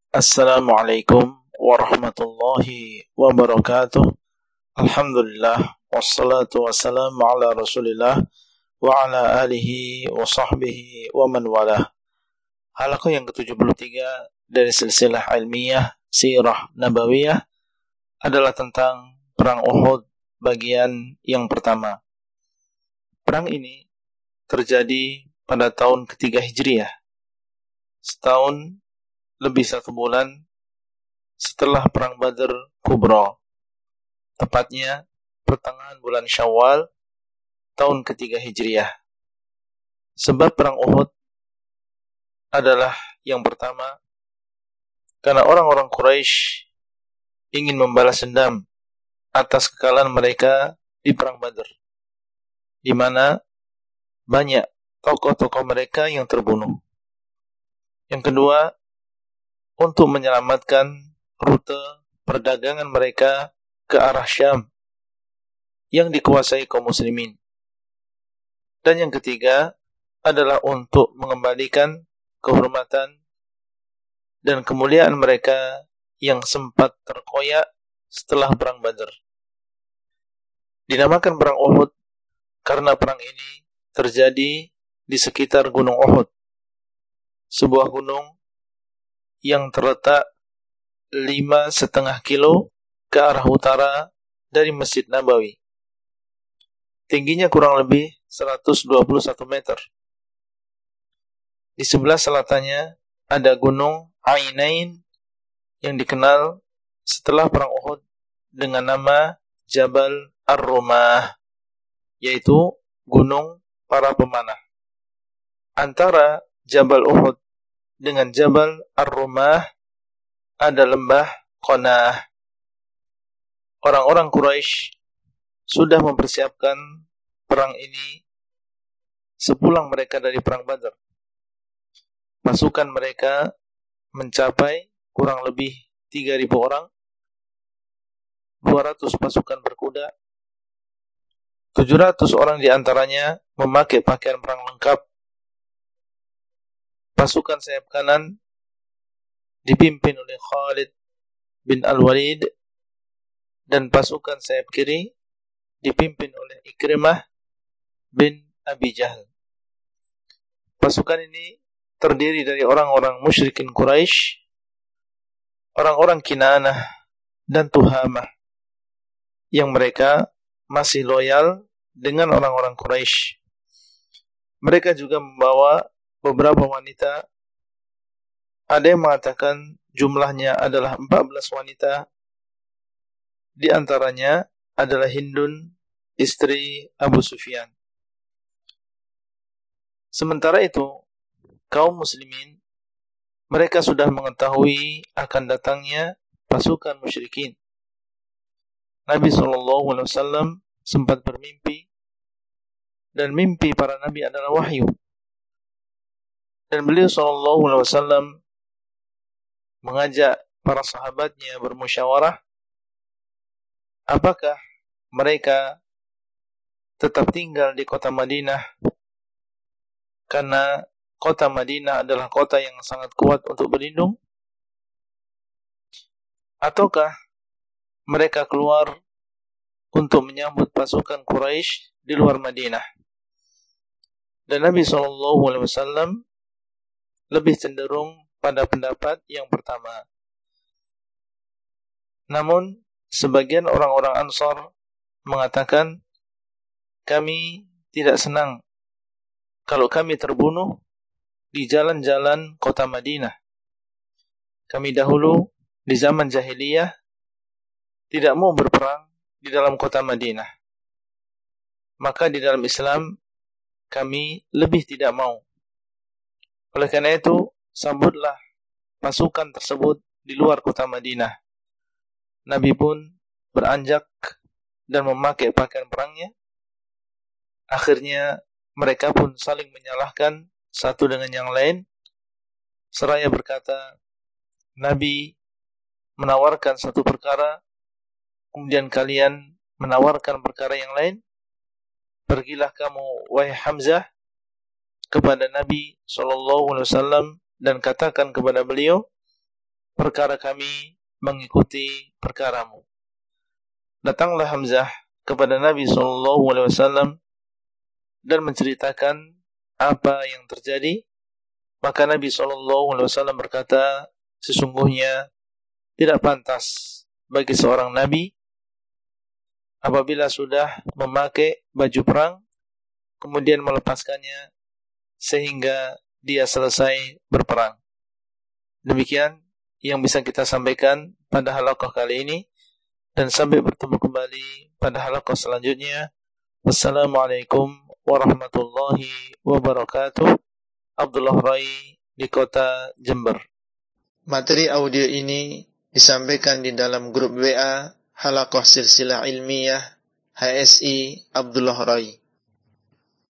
Assalamualaikum warahmatullahi wabarakatuh. Alhamdulillah wassalatu wassalamu ala Rasulillah wa ala alihi wa sahbihi wa man walah. Halaqah yang ke-73 dari silsilah ilmiah Sirah Nabawiyah adalah tentang Perang Uhud bagian yang pertama. Perang ini terjadi pada tahun ketiga Hijriah, setahun lebih 1 bulan setelah Perang Badr Kubra, tepatnya pertengahan bulan Syawal tahun ketiga Hijriah. Sebab Perang Uhud adalah yang pertama karena orang-orang Quraisy ingin membalas dendam atas kekalahan mereka di Perang Badr, di mana banyak tokoh-tokoh mereka yang terbunuh. Yang kedua, untuk menyelamatkan rute perdagangan mereka ke arah Syam yang dikuasai kaum muslimin. Dan yang ketiga adalah untuk mengembalikan kehormatan dan kemuliaan mereka yang sempat terkoyak setelah Perang Badr. Dinamakan Perang Uhud karena perang ini terjadi di sekitar Gunung Uhud, sebuah gunung yang terletak 5,5 kilo ke arah utara dari Masjid Nabawi. Tingginya kurang lebih 121 meter. Di sebelah selatannya ada Gunung Ainain yang dikenal setelah Perang Uhud dengan nama Jabal Ar-Rumah, yaitu Gunung Para Pemanah. Antara Jabal Uhud dengan Jabal Ar-Rumah ada lembah Qanah. Orang-orang Quraisy sudah mempersiapkan perang ini sepulang mereka dari Perang Badr. Pasukan mereka mencapai kurang lebih 3.000 orang, 200 pasukan berkuda, 700 orang diantaranya memakai pakaian perang lengkap. Pasukan sayap kanan dipimpin oleh Khalid bin Al-Walid dan pasukan sayap kiri dipimpin oleh Ikrimah bin Abi Jahal. Pasukan ini terdiri dari orang-orang musyrikin Quraisy, orang-orang Kinanah dan Tuhamah yang mereka masih loyal dengan orang-orang Quraisy. Mereka juga membawa beberapa wanita. Ada yang mengatakan jumlahnya adalah 14 wanita. Di antaranya adalah Hindun, istri Abu Sufyan. Sementara itu, kaum muslimin mereka sudah mengetahui akan datangnya pasukan musyrikin. Nabi SAW sempat bermimpi, dan mimpi para nabi adalah wahyu. Dan beliau SAW mengajak para sahabatnya bermusyawarah apakah mereka tetap tinggal di kota Madinah karena kota Madinah adalah kota yang sangat kuat untuk berlindung, ataukah mereka keluar untuk menyambut pasukan Quraisy di luar Madinah. Dan Nabi SAW lebih cenderung pada pendapat yang pertama. Namun sebagian orang-orang Ansar mengatakan, kami tidak senang kalau kami terbunuh di jalan-jalan kota Madinah. Kami dahulu di zaman jahiliyah tidak mau berperang di dalam kota Madinah. Maka di dalam Islam kami lebih tidak mau. Oleh karena itu, sambutlah pasukan tersebut di luar kota Madinah. Nabi pun beranjak dan memakai pakaian perangnya. Akhirnya mereka pun saling menyalahkan satu dengan yang lain, seraya berkata, Nabi menawarkan satu perkara, kemudian kalian menawarkan perkara yang lain. Pergilah kamu, wahai Hamzah, kepada Nabi SAW dan katakan kepada beliau perkara kami mengikuti perkaramu. Datanglah Hamzah kepada Nabi SAW dan menceritakan apa yang terjadi. Maka Nabi SAW berkata, sesungguhnya tidak pantas bagi seorang Nabi apabila sudah memakai baju perang kemudian melepaskannya sehingga dia selesai berperang. Demikian yang bisa kita sampaikan pada halaqah kali ini, dan sampai bertemu kembali pada halaqah selanjutnya. Wassalamualaikum warahmatullahi wabarakatuh. Abdullah Rai di kota Jember. Materi audio ini disampaikan di dalam grup WA Halaqah Silsilah Ilmiah HSI Abdullah Rai.